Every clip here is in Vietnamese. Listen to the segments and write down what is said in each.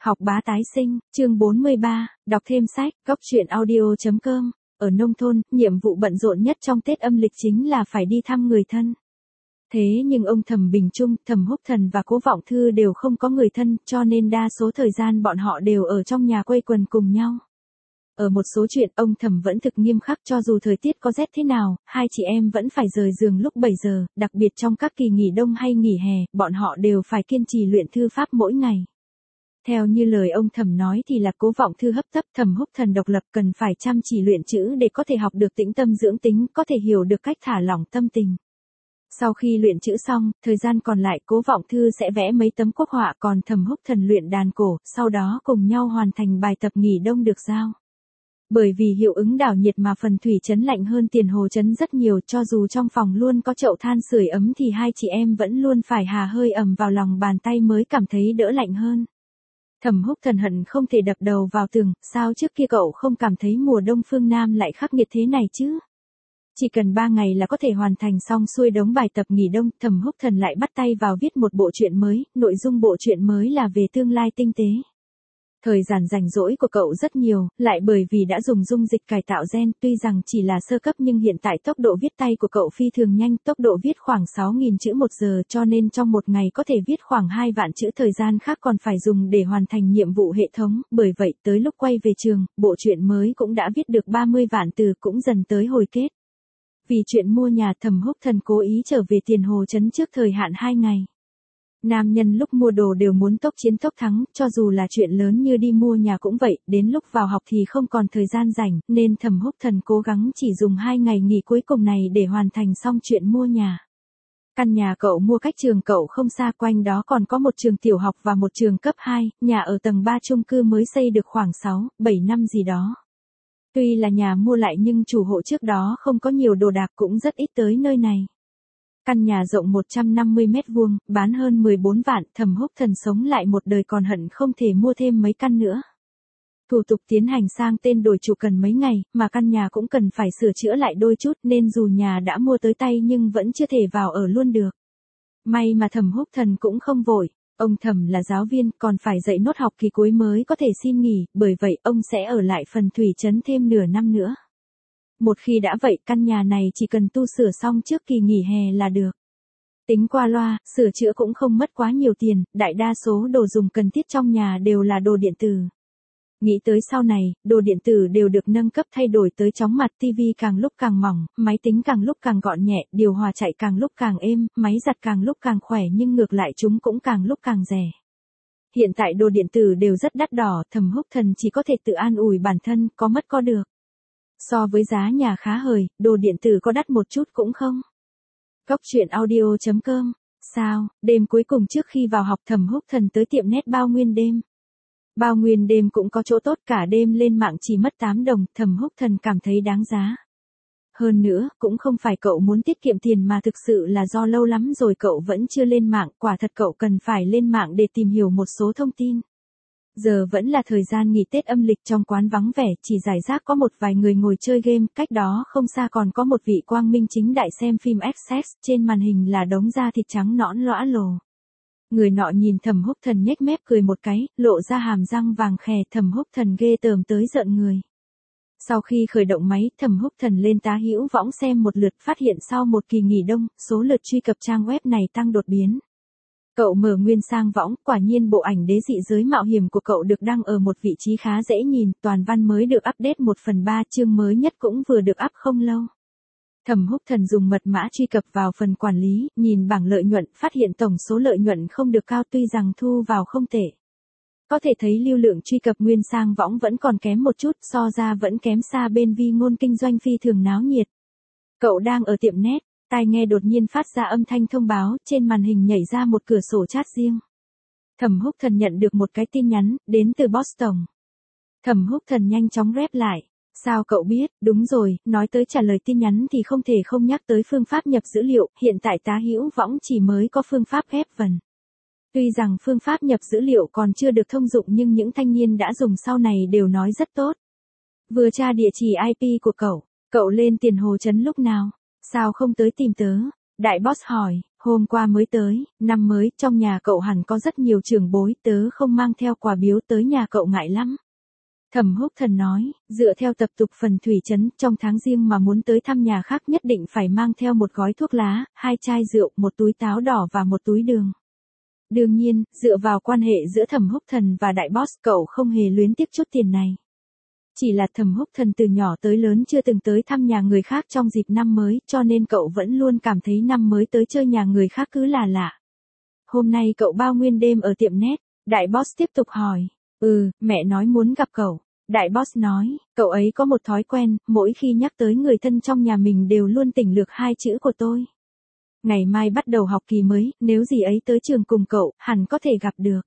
Học bá tái sinh, chương 43, đọc thêm sách, góc truyện audio.com. Ở nông thôn, nhiệm vụ bận rộn nhất trong Tết âm lịch chính là phải đi thăm người thân. Thế nhưng ông Thẩm Bình Trung, Thẩm Húc Thần và Cố Vọng Thư đều không có người thân, cho nên đa số thời gian bọn họ đều ở trong nhà quây quần cùng nhau. Ở một số chuyện ông Thẩm vẫn thực nghiêm khắc, cho dù thời tiết có rét thế nào, hai chị em vẫn phải rời giường lúc 7 giờ, đặc biệt trong các kỳ nghỉ đông hay nghỉ hè, bọn họ đều phải kiên trì luyện thư pháp mỗi ngày. Theo như lời ông Thẩm nói thì là Cố Vọng Thư hấp tấp, Thẩm Húc Thần độc lập, cần phải chăm chỉ luyện chữ để có thể học được tĩnh tâm dưỡng tính, có thể hiểu được cách thả lỏng tâm tình. Sau khi luyện chữ xong, thời gian còn lại Cố Vọng Thư sẽ vẽ mấy tấm quốc họa, còn Thẩm Húc Thần luyện đàn cổ, sau đó cùng nhau hoàn thành bài tập nghỉ đông được giao. Bởi vì hiệu ứng đảo nhiệt mà phần thủy trấn lạnh hơn Tiền Hồ trấn rất nhiều, cho dù trong phòng luôn có chậu than sưởi ấm thì hai chị em vẫn luôn phải hà hơi ẩm vào lòng bàn tay mới cảm thấy đỡ lạnh hơn. Thẩm Húc Thần hận không thể đập đầu vào tường, sao trước kia cậu không cảm thấy mùa đông phương Nam lại khắc nghiệt thế này chứ? Chỉ cần 3 ngày là có thể hoàn thành xong xuôi đống bài tập nghỉ đông. Thẩm Húc Thần lại bắt tay vào viết một bộ truyện mới, nội dung bộ truyện mới là về tương lai tinh tế. Thời gian rảnh rỗi của cậu rất nhiều, lại bởi vì đã dùng dung dịch cải tạo gen, tuy rằng chỉ là sơ cấp nhưng hiện tại tốc độ viết tay của cậu phi thường nhanh, tốc độ viết khoảng 6.000 chữ một giờ, cho nên trong một ngày có thể viết khoảng 2 vạn chữ, thời gian khác còn phải dùng để hoàn thành nhiệm vụ hệ thống, bởi vậy tới lúc quay về trường, bộ truyện mới cũng đã viết được 30 vạn từ, cũng dần tới hồi kết. Vì chuyện mua nhà, Thẩm Húc Thần cố ý trở về Tiền Hồ trấn trước thời hạn 2 ngày. Nam nhân lúc mua đồ đều muốn tốc chiến tốc thắng, cho dù là chuyện lớn như đi mua nhà cũng vậy, đến lúc vào học thì không còn thời gian rảnh, nên Thẩm Húc Thần cố gắng chỉ dùng 2 ngày nghỉ cuối cùng này để hoàn thành xong chuyện mua nhà. Căn nhà cậu mua cách trường cậu không xa, quanh đó còn có một trường tiểu học và một trường cấp 2, nhà ở tầng 3 chung cư mới xây được khoảng 6-7 năm gì đó. Tuy là nhà mua lại nhưng chủ hộ trước đó không có nhiều đồ đạc, cũng rất ít tới nơi này. Căn nhà rộng 150 mét vuông, bán hơn 14 vạn, Thẩm Húc Thần sống lại một đời còn hận không thể mua thêm mấy căn nữa. Thủ tục tiến hành sang tên đổi chủ cần mấy ngày, mà căn nhà cũng cần phải sửa chữa lại đôi chút, nên dù nhà đã mua tới tay nhưng vẫn chưa thể vào ở luôn được. May mà Thẩm Húc Thần cũng không vội, ông Thẩm là giáo viên, còn phải dạy nốt học kỳ cuối mới có thể xin nghỉ, bởi vậy ông sẽ ở lại phần thủy trấn thêm nửa năm nữa. Một khi đã vậy, căn nhà này chỉ cần tu sửa xong trước kỳ nghỉ hè là được. Tính qua loa, sửa chữa cũng không mất quá nhiều tiền, đại đa số đồ dùng cần thiết trong nhà đều là đồ điện tử. Nghĩ tới sau này, đồ điện tử đều được nâng cấp thay đổi tới chóng mặt, tivi càng lúc càng mỏng, máy tính càng lúc càng gọn nhẹ, điều hòa chạy càng lúc càng êm, máy giặt càng lúc càng khỏe, nhưng ngược lại chúng cũng càng lúc càng rẻ. Hiện tại đồ điện tử đều rất đắt đỏ, Thẩm Húc Thần chỉ có thể tự an ủi bản thân, có mất có được. So với giá nhà khá hời, đồ điện tử có đắt một chút cũng không. Góc truyện audio.com. Sao, đêm cuối cùng trước khi vào học Thẩm Húc Thần tới tiệm nét Bao Nguyên Đêm. Bao Nguyên Đêm cũng có chỗ tốt, cả đêm lên mạng chỉ mất 8 đồng, Thẩm Húc Thần cảm thấy đáng giá. Hơn nữa, cũng không phải cậu muốn tiết kiệm tiền mà thực sự là do lâu lắm rồi cậu vẫn chưa lên mạng, quả thật cậu cần phải lên mạng để tìm hiểu một số thông tin. Giờ vẫn là thời gian nghỉ Tết âm lịch, trong quán vắng vẻ, chỉ rải rác có một vài người ngồi chơi game, cách đó không xa còn có một vị quang minh chính đại xem phim Access, trên màn hình là đống da thịt trắng nõn lõa lồ. Người nọ nhìn Thẩm Húc Thần nhếch mép cười một cái, lộ ra hàm răng vàng khè, Thẩm Húc Thần ghê tởm tới giận người. Sau khi khởi động máy, Thẩm Húc Thần lên Tá Hữu Võng xem một lượt, phát hiện sau một kỳ nghỉ đông, số lượt truy cập trang web này tăng đột biến. Cậu mở Nguyên Sang Võng, quả nhiên bộ ảnh đế dị giới mạo hiểm của cậu được đăng ở một vị trí khá dễ nhìn, toàn văn mới được update 1/3, chương mới nhất cũng vừa được up không lâu. Thẩm Húc Thần dùng mật mã truy cập vào phần quản lý, nhìn bảng lợi nhuận, phát hiện tổng số lợi nhuận không được cao, tuy rằng thu vào không tệ. Có thể thấy lưu lượng truy cập Nguyên Sang Võng vẫn còn kém một chút, so ra vẫn kém xa bên Vi Ngôn kinh doanh phi thường náo nhiệt. Cậu đang ở tiệm nét, tai nghe đột nhiên phát ra âm thanh thông báo, trên màn hình nhảy ra một cửa sổ chat riêng. Thẩm Húc Thần nhận được một cái tin nhắn, đến từ Boston. Thẩm Húc Thần nhanh chóng rep lại. Sao cậu biết, đúng rồi, nói tới trả lời tin nhắn thì không thể không nhắc tới phương pháp nhập dữ liệu, hiện tại Tá Hữu Võng chỉ mới có phương pháp ghép vần. Tuy rằng phương pháp nhập dữ liệu còn chưa được thông dụng nhưng những thanh niên đã dùng sau này đều nói rất tốt. Vừa tra địa chỉ IP của cậu lên Tiền Hồ trấn lúc nào? Sao không tới tìm tớ? Đại boss hỏi, hôm qua mới tới, năm mới, trong nhà cậu hẳn có rất nhiều trưởng bối, tớ không mang theo quà biếu tới nhà cậu ngại lắm. Thẩm Húc Thần nói, dựa theo tập tục phần thủy trấn, trong tháng riêng mà muốn tới thăm nhà khác nhất định phải mang theo một gói thuốc lá, 2 chai rượu, một túi táo đỏ và một túi đường. Đương nhiên, dựa vào quan hệ giữa Thẩm Húc Thần và đại boss, cậu không hề luyến tiếc chút tiền này. Chỉ là Thẩm Húc Thần từ nhỏ tới lớn chưa từng tới thăm nhà người khác trong dịp năm mới, cho nên cậu vẫn luôn cảm thấy năm mới tới chơi nhà người khác cứ là lạ. Hôm nay cậu bao nguyên đêm ở tiệm net, đại boss tiếp tục hỏi. Mẹ nói muốn gặp cậu. Đại boss nói, cậu ấy có một thói quen, mỗi khi nhắc tới người thân trong nhà mình đều luôn tỉnh lược 2 chữ của tôi. Ngày mai bắt đầu học kỳ mới, nếu gì ấy tới trường cùng cậu, hẳn có thể gặp được.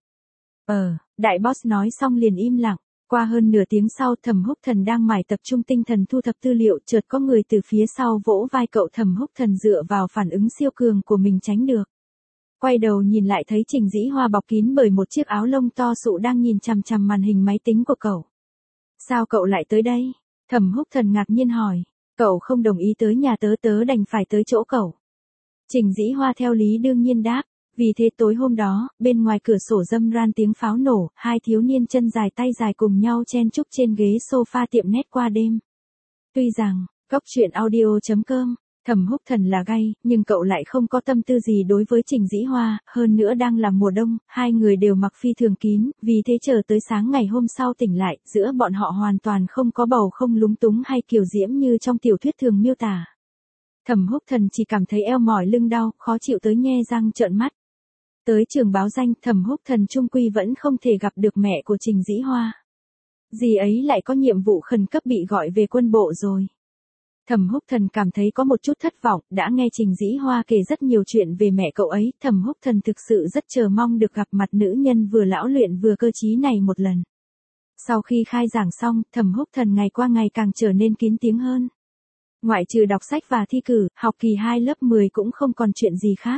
Đại boss nói xong liền im lặng. Qua hơn nửa tiếng sau, Thẩm Húc Thần đang mải tập trung tinh thần thu thập tư liệu, chợt có người từ phía sau vỗ vai cậu. Thẩm Húc Thần dựa vào phản ứng siêu cường của mình tránh được. Quay đầu nhìn lại thấy Trình Dĩ Hoa bọc kín bởi một chiếc áo lông to sụ đang nhìn chằm chằm màn hình máy tính của cậu. Sao cậu lại tới đây? Thẩm Húc Thần ngạc nhiên hỏi. Cậu không đồng ý tới nhà tớ, tớ đành phải tới chỗ cậu. Trình Dĩ Hoa theo lý đương nhiên đáp. Vì thế tối hôm đó, bên ngoài cửa sổ râm ran tiếng pháo nổ, 2 thiếu niên chân dài tay dài cùng nhau chen chúc trên ghế sofa tiệm net qua đêm. Tuy rằng, Cóc Truyện Audio.com, Thẩm Húc Thần là gay, nhưng cậu lại không có tâm tư gì đối với Trình Dĩ Hoa, hơn nữa đang là mùa đông, 2 người đều mặc phi thường kín, vì thế chờ tới sáng ngày hôm sau tỉnh lại, giữa bọn họ hoàn toàn không có bầu không lúng túng hay kiều diễm như trong tiểu thuyết thường miêu tả. Thẩm Húc Thần chỉ cảm thấy eo mỏi lưng đau, khó chịu tới nhe răng trợn mắt. Tới trường báo danh, Thẩm Húc Thần trung quy vẫn không thể gặp được mẹ của Trình Dĩ Hoa. Dì ấy lại có nhiệm vụ khẩn cấp bị gọi về quân bộ rồi. Thẩm Húc Thần cảm thấy có một chút thất vọng, đã nghe Trình Dĩ Hoa kể rất nhiều chuyện về mẹ cậu ấy, Thẩm Húc Thần thực sự rất chờ mong được gặp mặt nữ nhân vừa lão luyện vừa cơ trí này một lần. Sau khi khai giảng xong, Thẩm Húc Thần ngày qua ngày càng trở nên kín tiếng hơn. Ngoại trừ đọc sách và thi cử, học kỳ 2 lớp 10 cũng không còn chuyện gì khác.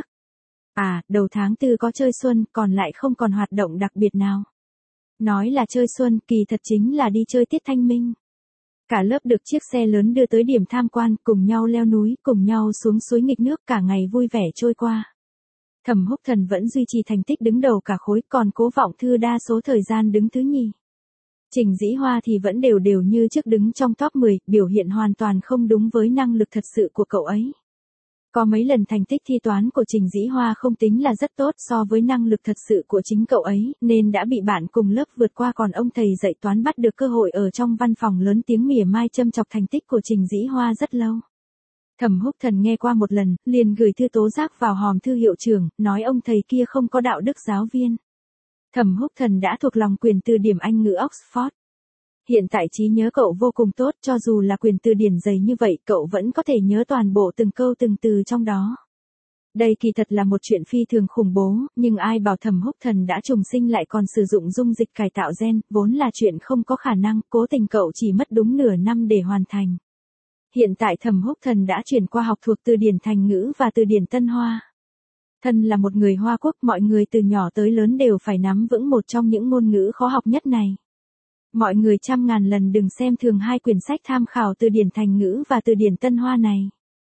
Đầu tháng 4 có chơi xuân, còn lại không còn hoạt động đặc biệt nào. Nói là chơi xuân, kỳ thật chính là đi chơi tiết thanh minh. Cả lớp được chiếc xe lớn đưa tới điểm tham quan, cùng nhau leo núi, cùng nhau xuống suối nghịch nước, cả ngày vui vẻ trôi qua. Thẩm Húc Thần vẫn duy trì thành tích đứng đầu cả khối, còn Cố Vọng Thư đa số thời gian đứng thứ nhì. Trình Dĩ Hoa thì vẫn đều đều như trước đứng trong top 10, biểu hiện hoàn toàn không đúng với năng lực thật sự của cậu ấy. Có mấy lần thành tích thi toán của Trình Dĩ Hoa không tính là rất tốt so với năng lực thật sự của chính cậu ấy, nên đã bị bạn cùng lớp vượt qua, còn ông thầy dạy toán bắt được cơ hội ở trong văn phòng lớn tiếng mỉa mai châm chọc thành tích của Trình Dĩ Hoa rất lâu. Thẩm Húc Thần nghe qua một lần, liền gửi thư tố giác vào hòm thư hiệu trưởng, nói ông thầy kia không có đạo đức giáo viên. Thẩm Húc Thần đã thuộc lòng quyền từ điển Anh ngữ Oxford. Hiện tại trí nhớ cậu vô cùng tốt, cho dù là quyền từ điển dày như vậy, cậu vẫn có thể nhớ toàn bộ từng câu từng từ trong đó. Đây kỳ thật là một chuyện phi thường khủng bố, nhưng ai bảo Thẩm Húc Thần đã trùng sinh lại còn sử dụng dung dịch cải tạo gen, vốn là chuyện không có khả năng, cố tình cậu chỉ mất đúng nửa năm để hoàn thành. Hiện tại Thẩm Húc Thần đã chuyển qua học thuộc từ điển Thành ngữ và từ điển Tân Hoa. Thân là một người Hoa Quốc, mọi người từ nhỏ tới lớn đều phải nắm vững một trong những ngôn ngữ khó học nhất này. Mọi người trăm ngàn lần đừng xem thường 2 quyển sách tham khảo từ điển Thành ngữ và từ điển Tân Hoa này.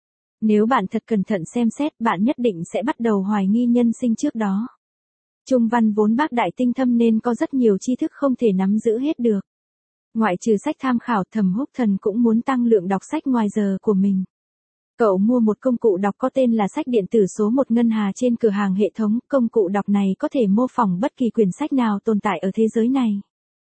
Nếu bạn thật cẩn thận xem xét, bạn nhất định sẽ bắt đầu hoài nghi nhân sinh trước đó. Trung văn vốn bác đại tinh thâm nên có rất nhiều tri thức không thể nắm giữ hết được. Ngoại trừ sách tham khảo, Thẩm Húc Thần cũng muốn tăng lượng đọc sách ngoài giờ của mình. Cậu mua một công cụ đọc có tên là sách điện tử số 1 ngân hà trên cửa hàng hệ thống, công cụ đọc này có thể mô phỏng bất kỳ quyển sách nào tồn tại ở thế giới này.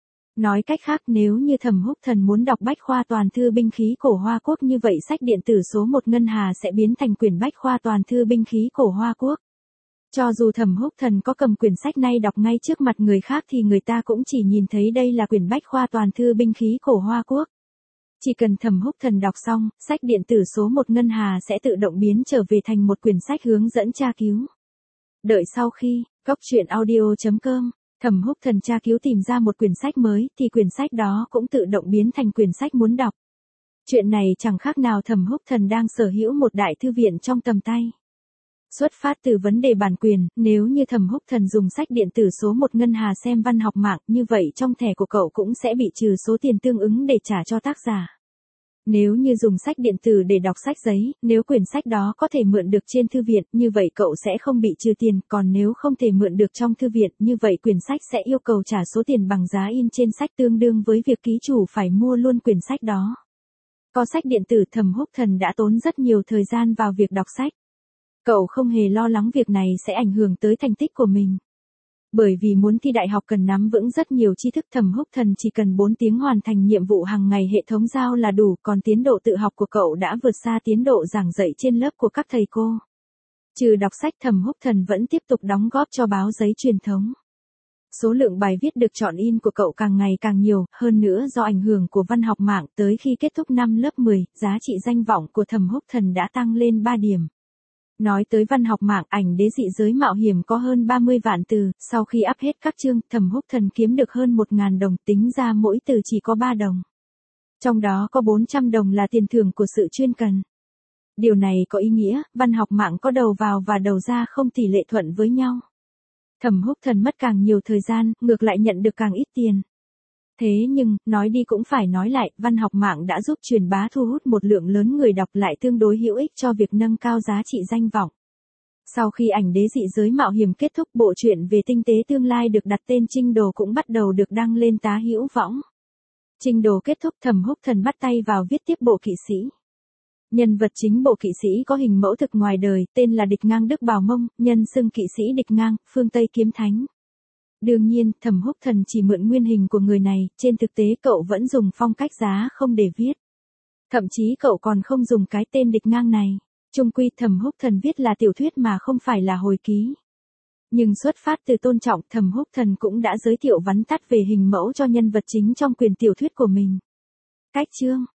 Nói cách khác, nếu như Thẩm Húc Thần muốn đọc bách khoa toàn thư binh khí cổ Hoa Quốc, như vậy sách điện tử số 1 ngân hà sẽ biến thành quyển bách khoa toàn thư binh khí cổ Hoa Quốc. Cho dù Thẩm Húc Thần có cầm quyển sách này đọc ngay trước mặt người khác thì người ta cũng chỉ nhìn thấy đây là quyển bách khoa toàn thư binh khí cổ Hoa Quốc. Chỉ cần Thẩm Húc Thần đọc xong, sách điện tử số 1 ngân hà sẽ tự động biến trở về thành một quyển sách hướng dẫn tra cứu. Đợi sau khi, Cóc Truyện Audio.com, Thẩm Húc Thần tra cứu tìm ra một quyển sách mới, thì quyển sách đó cũng tự động biến thành quyển sách muốn đọc. Chuyện này chẳng khác nào Thẩm Húc Thần đang sở hữu một đại thư viện trong tầm tay. Xuất phát từ vấn đề bản quyền, nếu như Thẩm Húc Thần dùng sách điện tử số 1 ngân hà xem văn học mạng, như vậy trong thẻ của cậu cũng sẽ bị trừ số tiền tương ứng để trả cho tác giả. Nếu như dùng sách điện tử để đọc sách giấy, nếu quyển sách đó có thể mượn được trên thư viện, như vậy cậu sẽ không bị trừ tiền, còn nếu không thể mượn được trong thư viện, như vậy quyển sách sẽ yêu cầu trả số tiền bằng giá in trên sách tương đương với việc ký chủ phải mua luôn quyển sách đó. Có sách điện tử, Thẩm Húc Thần đã tốn rất nhiều thời gian vào việc đọc sách. Cậu không hề lo lắng việc này sẽ ảnh hưởng tới thành tích của mình. Bởi vì muốn thi đại học cần nắm vững rất nhiều tri thức, Thẩm Húc Thần chỉ cần 4 tiếng hoàn thành nhiệm vụ hàng ngày hệ thống giao là đủ, còn tiến độ tự học của cậu đã vượt xa tiến độ giảng dạy trên lớp của các thầy cô. Trừ đọc sách, Thẩm Húc Thần vẫn tiếp tục đóng góp cho báo giấy truyền thống. Số lượng bài viết được chọn in của cậu càng ngày càng nhiều, hơn nữa do ảnh hưởng của văn học mạng, tới khi kết thúc năm lớp 10, giá trị danh vọng của Thẩm Húc Thần đã tăng lên 3 điểm. Nói tới văn học mạng, ảnh đế dị giới mạo hiểm có hơn 30 vạn từ, sau khi up hết các chương, Thẩm Húc Thần kiếm được hơn 1.000 đồng, tính ra mỗi từ chỉ có 3 đồng. Trong đó có 400 đồng là tiền thưởng của sự chuyên cần. Điều này có ý nghĩa, văn học mạng có đầu vào và đầu ra không tỷ lệ thuận với nhau. Thẩm Húc Thần mất càng nhiều thời gian, ngược lại nhận được càng ít tiền. Thế nhưng, nói đi cũng phải nói lại, văn học mạng đã giúp truyền bá thu hút một lượng lớn người đọc, lại tương đối hữu ích cho việc nâng cao giá trị danh vọng. Sau khi ảnh đế dị giới mạo hiểm kết thúc, bộ truyện về tinh tế tương lai được đặt tên Trinh Đồ cũng bắt đầu được đăng lên tá hữu võng. Trinh Đồ kết thúc, Thẩm Húc Thần bắt tay vào viết tiếp Bộ Kỵ Sĩ. Nhân vật chính Bộ Kỵ Sĩ có hình mẫu thực ngoài đời, tên là Địch Ngang Đức Bào Mông, nhân xưng Kỵ Sĩ Địch Ngang, phương Tây Kiếm Thánh. Đương nhiên, Thẩm Húc Thần chỉ mượn nguyên hình của người này, trên thực tế cậu vẫn dùng phong cách giá không để viết. Thậm chí cậu còn không dùng cái tên Địch Ngang này. Chung quy Thẩm Húc Thần viết là tiểu thuyết mà không phải là hồi ký. Nhưng xuất phát từ tôn trọng, Thẩm Húc Thần cũng đã giới thiệu vắn tắt về hình mẫu cho nhân vật chính trong quyển tiểu thuyết của mình. Cách chương